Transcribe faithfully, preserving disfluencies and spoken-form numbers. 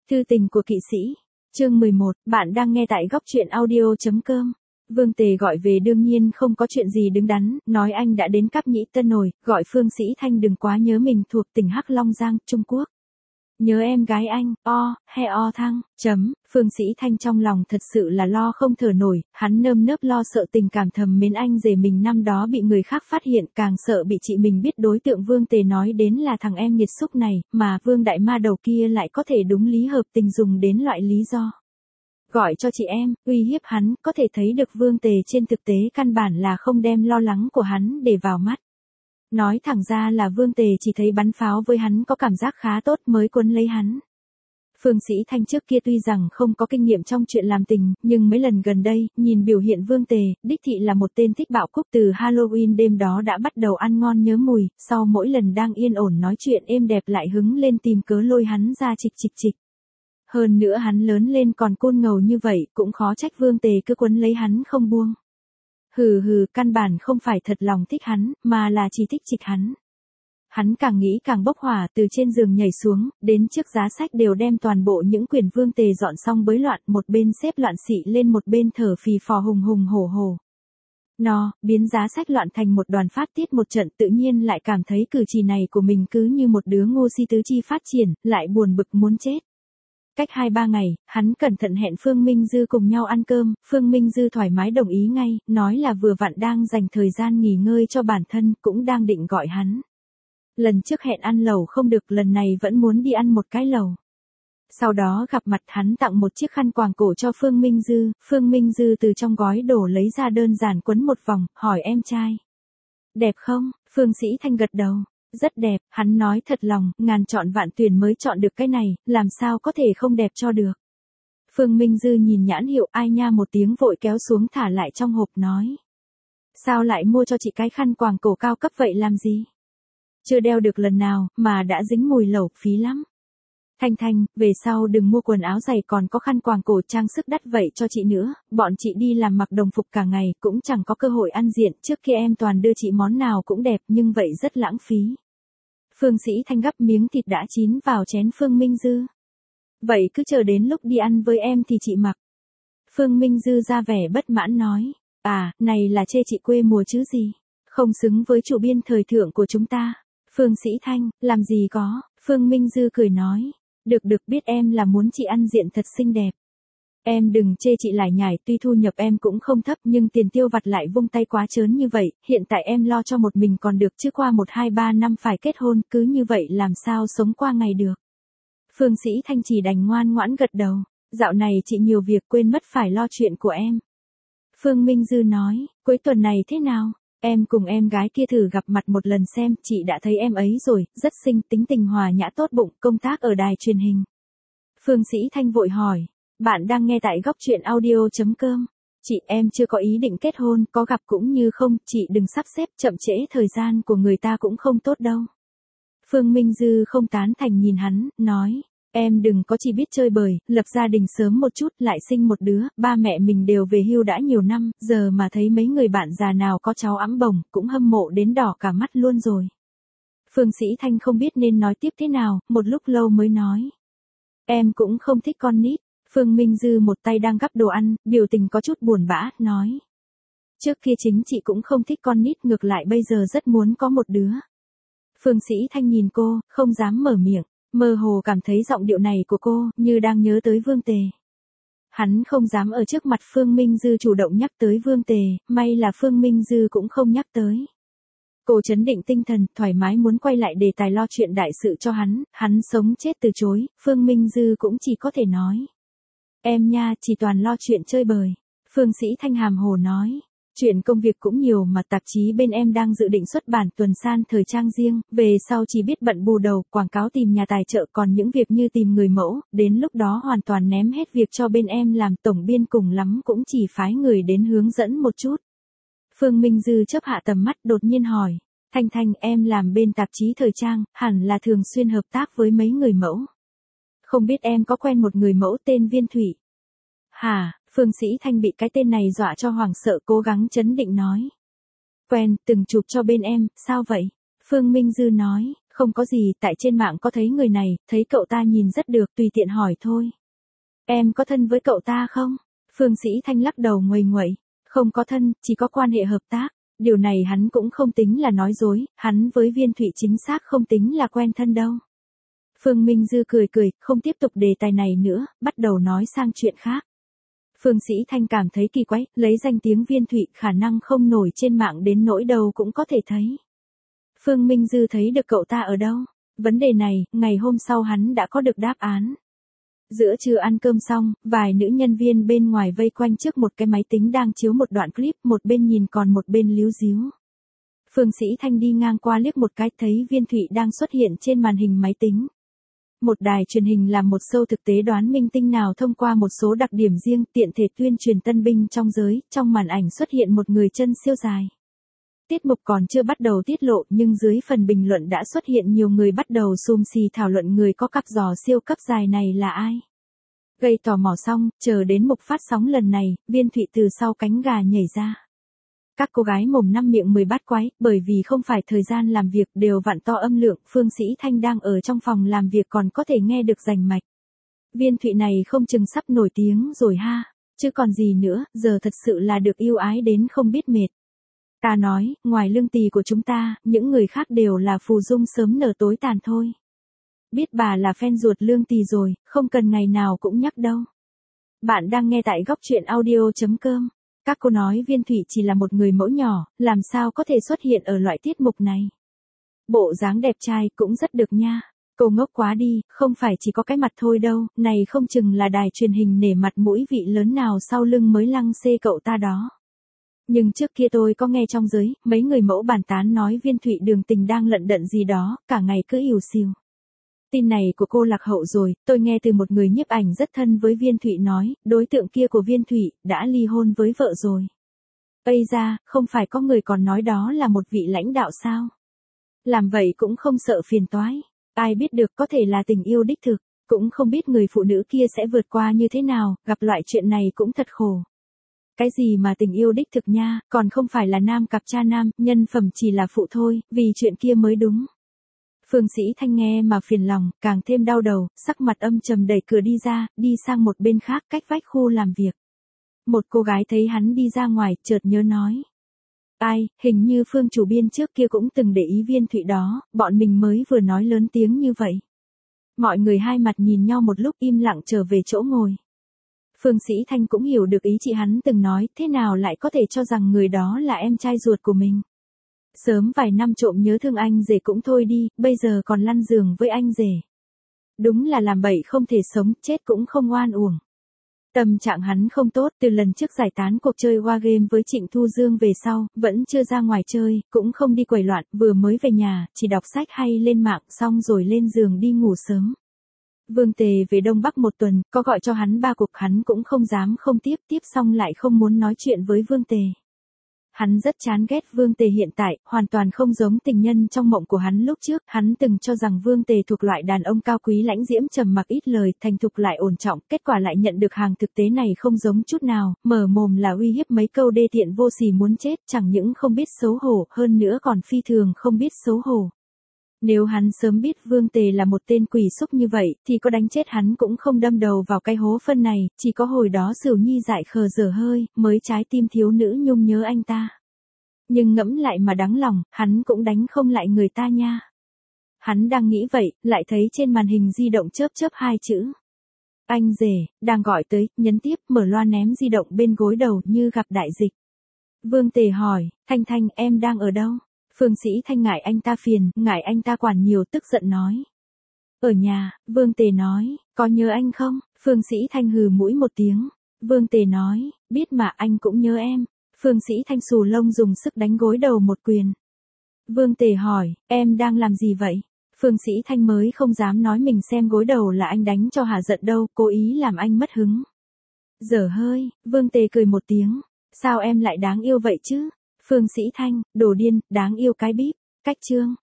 Thư tình của kỵ sĩ. Chương mười một, bạn đang nghe tại góc truyện audio chấm com. Vương Tề gọi về đương nhiên không có chuyện gì đứng đắn, nói anh đã đến Cáp Nhĩ Tân rồi, gọi Phương Sĩ Thanh đừng quá nhớ mình thuộc tỉnh Hắc Long Giang, Trung Quốc. Nhớ em gái anh, o, he o thăng, chấm, Phương Sĩ Thanh trong lòng thật sự là lo không thở nổi, hắn nơm nớp lo sợ tình cảm thầm mến anh rể mình năm đó bị người khác phát hiện, càng sợ bị chị mình biết đối tượng Vương Tề nói đến là thằng em nhiệt xúc này, mà Vương Đại Ma đầu kia lại có thể đúng lý hợp tình dùng đến loại lý do. Gọi cho chị em, uy hiếp hắn, có thể thấy được Vương Tề trên thực tế căn bản là không đem lo lắng của hắn để vào mắt. Nói thẳng ra là Vương Tề chỉ thấy bắn pháo với hắn có cảm giác khá tốt mới cuốn lấy hắn. Phương Sĩ Thanh trước kia tuy rằng không có kinh nghiệm trong chuyện làm tình, nhưng mấy lần gần đây, nhìn biểu hiện Vương Tề, đích thị là một tên thích bạo cúc từ Halloween đêm đó đã bắt đầu ăn ngon nhớ mùi, sau mỗi lần đang yên ổn nói chuyện êm đẹp lại hứng lên tìm cớ lôi hắn ra chịch chịch chịch. Hơn nữa hắn lớn lên còn côn ngầu như vậy, cũng khó trách Vương Tề cứ quấn lấy hắn không buông. Hừ hừ, căn bản không phải thật lòng thích hắn, mà là chỉ thích chịch hắn. Hắn càng nghĩ càng bốc hỏa, từ trên giường nhảy xuống, đến trước giá sách đều đem toàn bộ những quyển Vương Tề dọn xong bới loạn, một bên xếp loạn xị lên một bên thở phì phò hùng hùng hổ hổ. No, biến giá sách loạn thành một đoàn phát tiết một trận, tự nhiên lại cảm thấy cử chỉ này của mình cứ như một đứa ngu si tứ chi phát triển, lại buồn bực muốn chết. Cách hai ba ngày, hắn cẩn thận hẹn Phương Minh Dư cùng nhau ăn cơm, Phương Minh Dư thoải mái đồng ý ngay, nói là vừa vặn đang dành thời gian nghỉ ngơi cho bản thân, cũng đang định gọi hắn. Lần trước hẹn ăn lẩu không được, lần này vẫn muốn đi ăn một cái lẩu. Sau đó gặp mặt hắn tặng một chiếc khăn quàng cổ cho Phương Minh Dư, Phương Minh Dư từ trong gói đồ lấy ra đơn giản quấn một vòng, hỏi em trai. Đẹp không? Phương Sĩ Thanh gật đầu. Rất đẹp, hắn nói thật lòng, ngàn chọn vạn tuyển mới chọn được cái này, làm sao có thể không đẹp cho được. Phương Minh Dư nhìn nhãn hiệu ai nha một tiếng vội kéo xuống thả lại trong hộp nói. Sao lại mua cho chị cái khăn quàng cổ cao cấp vậy làm gì? Chưa đeo được lần nào, mà đã dính mùi lẩu, phí lắm. Thanh Thanh, về sau đừng mua quần áo giày còn có khăn quàng cổ trang sức đắt vậy cho chị nữa, bọn chị đi làm mặc đồng phục cả ngày cũng chẳng có cơ hội ăn diện, trước kia em toàn đưa chị món nào cũng đẹp nhưng vậy rất lãng phí. Phương Sĩ Thanh gắp miếng thịt đã chín vào chén Phương Minh Dư. Vậy cứ chờ đến lúc đi ăn với em thì chị mặc. Phương Minh Dư ra vẻ bất mãn nói, à, này là chê chị quê mùa chứ gì, không xứng với chủ biên thời thượng của chúng ta. Phương Sĩ Thanh, làm gì có, Phương Minh Dư cười nói. Được được, biết em là muốn chị ăn diện thật xinh đẹp. Em đừng chê chị lải nhải, tuy thu nhập em cũng không thấp nhưng tiền tiêu vặt lại vung tay quá trớn như vậy, hiện tại em lo cho một mình còn được chứ qua một hai ba năm phải kết hôn, cứ như vậy làm sao sống qua ngày được. Phương Sĩ Thanh chỉ đành ngoan ngoãn gật đầu, dạo này chị nhiều việc quên mất phải lo chuyện của em. Phương Minh Dư nói, cuối tuần này thế nào? Em cùng em gái kia thử gặp mặt một lần xem, chị đã thấy em ấy rồi, rất xinh, tính tình hòa nhã tốt bụng, công tác ở đài truyền hình. Phương Sĩ Thanh vội hỏi, bạn đang nghe tại góc truyện audio chấm com. Chị em chưa có ý định kết hôn, có gặp cũng như không, chị đừng sắp xếp chậm trễ thời gian của người ta cũng không tốt đâu. Phương Minh Dư không tán thành nhìn hắn, nói. Em đừng có chỉ biết chơi bời, lập gia đình sớm một chút, lại sinh một đứa, ba mẹ mình đều về hưu đã nhiều năm, giờ mà thấy mấy người bạn già nào có cháu ẵm bồng, cũng hâm mộ đến đỏ cả mắt luôn rồi. Phương Sĩ Thanh không biết nên nói tiếp thế nào, một lúc lâu mới nói. Em cũng không thích con nít. Phương Minh Dư một tay đang gắp đồ ăn, biểu tình có chút buồn bã, nói. Trước kia chính chị cũng không thích con nít, ngược lại bây giờ rất muốn có một đứa. Phương Sĩ Thanh nhìn cô, không dám mở miệng. Mơ hồ cảm thấy giọng điệu này của cô, như đang nhớ tới Vương Tề. Hắn không dám ở trước mặt Phương Minh Dư chủ động nhắc tới Vương Tề, may là Phương Minh Dư cũng không nhắc tới. Cô trấn định tinh thần, thoải mái muốn quay lại đề tài lo chuyện đại sự cho hắn, hắn sống chết từ chối, Phương Minh Dư cũng chỉ có thể nói. Em nha, chỉ toàn lo chuyện chơi bời. Phương Sĩ Thanh hàm hồ nói. Chuyện công việc cũng nhiều mà tạp chí bên em đang dự định xuất bản tuần san thời trang riêng, về sau chỉ biết bận bù đầu, quảng cáo tìm nhà tài trợ, còn những việc như tìm người mẫu, đến lúc đó hoàn toàn ném hết việc cho bên em làm, tổng biên cùng lắm cũng chỉ phái người đến hướng dẫn một chút. Phương Minh Dư chớp hạ tầm mắt đột nhiên hỏi, Thanh Thanh em làm bên tạp chí thời trang, hẳn là thường xuyên hợp tác với mấy người mẫu. Không biết em có quen một người mẫu tên Viên Thủy? Hả? Phương Sĩ Thanh bị cái tên này dọa cho hoảng sợ, cố gắng trấn định nói. Quen, từng chụp cho bên em, sao vậy? Phương Minh Dư nói, Không có gì, tại trên mạng có thấy người này, thấy cậu ta nhìn rất được, tùy tiện hỏi thôi. Em có thân với cậu ta không? Phương Sĩ Thanh lắc đầu nguầy nguậy. Không có thân, chỉ có quan hệ hợp tác. Điều này hắn cũng không tính là nói dối, hắn với Viên Thụy chính xác không tính là quen thân đâu. Phương Minh Dư cười cười, không tiếp tục đề tài này nữa, bắt đầu nói sang chuyện khác. Phương Sĩ Thanh cảm thấy kỳ quái, lấy danh tiếng Viên Thụy khả năng không nổi trên mạng đến nỗi đâu cũng có thể thấy. Phương Minh Dư thấy được cậu ta ở đâu? Vấn đề này, ngày hôm sau hắn đã có được đáp án. Giữa trưa ăn cơm xong, vài nữ nhân viên bên ngoài vây quanh trước một cái máy tính đang chiếu một đoạn clip, một bên nhìn còn một bên líu díu. Phương Sĩ Thanh đi ngang qua liếc một cái thấy Viên Thụy đang xuất hiện trên màn hình máy tính. Một đài truyền hình làm một show thực tế đoán minh tinh nào thông qua một số đặc điểm riêng tiện thể tuyên truyền tân binh trong giới, trong màn ảnh xuất hiện một người chân siêu dài. Tiết mục còn chưa bắt đầu tiết lộ nhưng dưới phần bình luận đã xuất hiện nhiều người bắt đầu xùm xì thảo luận người có cặp giò siêu cấp dài này là ai. Gây tò mò xong, chờ đến mục phát sóng lần này, Viên Thụy từ sau cánh gà nhảy ra. Các cô gái mồm năm miệng mười bát quái, bởi vì không phải thời gian làm việc đều vặn to âm lượng, Phương Sĩ Thanh đang ở trong phòng làm việc còn có thể nghe được rành mạch. Viên Thụy này không chừng sắp nổi tiếng rồi ha, chứ còn gì nữa, giờ thật sự là được yêu ái đến không biết mệt. Ta nói, ngoài Lương Tì của chúng ta, những người khác đều là phù dung sớm nở tối tàn thôi. Biết bà là fan ruột Lương Tì rồi, không cần ngày nào cũng nhắc đâu. Bạn đang nghe tại góc truyện audio chấm com. Các cô nói Viên Thụy chỉ là một người mẫu nhỏ, làm sao có thể xuất hiện ở loại tiết mục này. Bộ dáng đẹp trai cũng rất được nha. Cô ngốc quá đi, không phải chỉ có cái mặt thôi đâu, này không chừng là đài truyền hình nể mặt mũi vị lớn nào sau lưng mới lăng xê cậu ta đó. Nhưng trước kia tôi có nghe trong giới, mấy người mẫu bàn tán nói Viên Thụy đường tình đang lận đận gì đó, cả ngày cứ ỉu xìu. Tin này của cô lạc hậu rồi, tôi nghe từ một người nhiếp ảnh rất thân với Viên Thụy nói, đối tượng kia của Viên Thụy, đã ly hôn với vợ rồi. Ây ra, không phải có người còn nói đó là một vị lãnh đạo sao? Làm vậy cũng không sợ phiền toái. Ai biết được có thể là tình yêu đích thực, cũng không biết người phụ nữ kia sẽ vượt qua như thế nào, gặp loại chuyện này cũng thật khổ. Cái gì mà tình yêu đích thực nha, còn không phải là nam cặp cha nam, nhân phẩm chỉ là phụ thôi, vì chuyện kia mới đúng. Phương Sĩ Thanh nghe mà phiền lòng, càng thêm đau đầu, sắc mặt âm trầm đẩy cửa đi ra, đi sang một bên khác cách vách khu làm việc. Một cô gái thấy hắn đi ra ngoài, chợt nhớ nói. Ai, hình như Phương chủ biên trước kia cũng từng để ý Viên Thụy đó, bọn mình mới vừa nói lớn tiếng như vậy. Mọi người hai mặt nhìn nhau một lúc im lặng trở về chỗ ngồi. Phương Sĩ Thanh cũng hiểu được ý chị hắn từng nói, thế nào lại có thể cho rằng người đó là em trai ruột của mình. Sớm vài năm trộm nhớ thương anh rể cũng thôi đi, bây giờ còn lăn giường với anh rể. Đúng là làm bậy không thể sống, chết cũng không oan uổng. Tâm trạng hắn không tốt, từ lần trước giải tán cuộc chơi War Game với Trịnh Thu Dương về sau, vẫn chưa ra ngoài chơi, cũng không đi quẩy loạn, vừa mới về nhà, chỉ đọc sách hay lên mạng xong rồi lên giường đi ngủ sớm. Vương Tề về Đông Bắc một tuần, có gọi cho hắn ba cuộc hắn cũng không dám không tiếp, tiếp xong lại không muốn nói chuyện với Vương Tề. Hắn rất chán ghét Vương Tề hiện tại, hoàn toàn không giống tình nhân trong mộng của hắn lúc trước, hắn từng cho rằng Vương Tề thuộc loại đàn ông cao quý lãnh diễm trầm mặc ít lời, thành thục lại ổn trọng, kết quả lại nhận được hàng thực tế này không giống chút nào, mở mồm là uy hiếp mấy câu đê tiện vô sỉ muốn chết, chẳng những không biết xấu hổ, hơn nữa còn phi thường không biết xấu hổ. Nếu hắn sớm biết Vương Tề là một tên quỷ xúc như vậy, thì có đánh chết hắn cũng không đâm đầu vào cái hố phân này, chỉ có hồi đó Sửu Nhi dại khờ dở hơi, mới trái tim thiếu nữ nhung nhớ anh ta. Nhưng ngẫm lại mà đáng lòng, hắn cũng đánh không lại người ta nha. Hắn đang nghĩ vậy, lại thấy trên màn hình di động chớp chớp hai chữ. Anh rể, đang gọi tới, nhấn tiếp, mở loa ném di động bên gối đầu như gặp đại dịch. Vương Tề hỏi, Thanh Thanh em đang ở đâu? Phương Sĩ Thanh ngại anh ta phiền, ngại anh ta quản nhiều tức giận nói. Ở nhà, Vương Tề nói, có nhớ anh không? Phương Sĩ Thanh hừ mũi một tiếng. Vương Tề nói, biết mà anh cũng nhớ em. Phương Sĩ Thanh xù lông dùng sức đánh gối đầu một quyền. Vương Tề hỏi, em đang làm gì vậy? Phương Sĩ Thanh mới không dám nói mình xem gối đầu là anh đánh cho hả giận đâu, cố ý làm anh mất hứng. Dở hơi, Vương Tề cười một tiếng. Sao em lại đáng yêu vậy chứ? Phương Sĩ Thanh, đồ điên, đáng yêu cái bíp. Cách chương.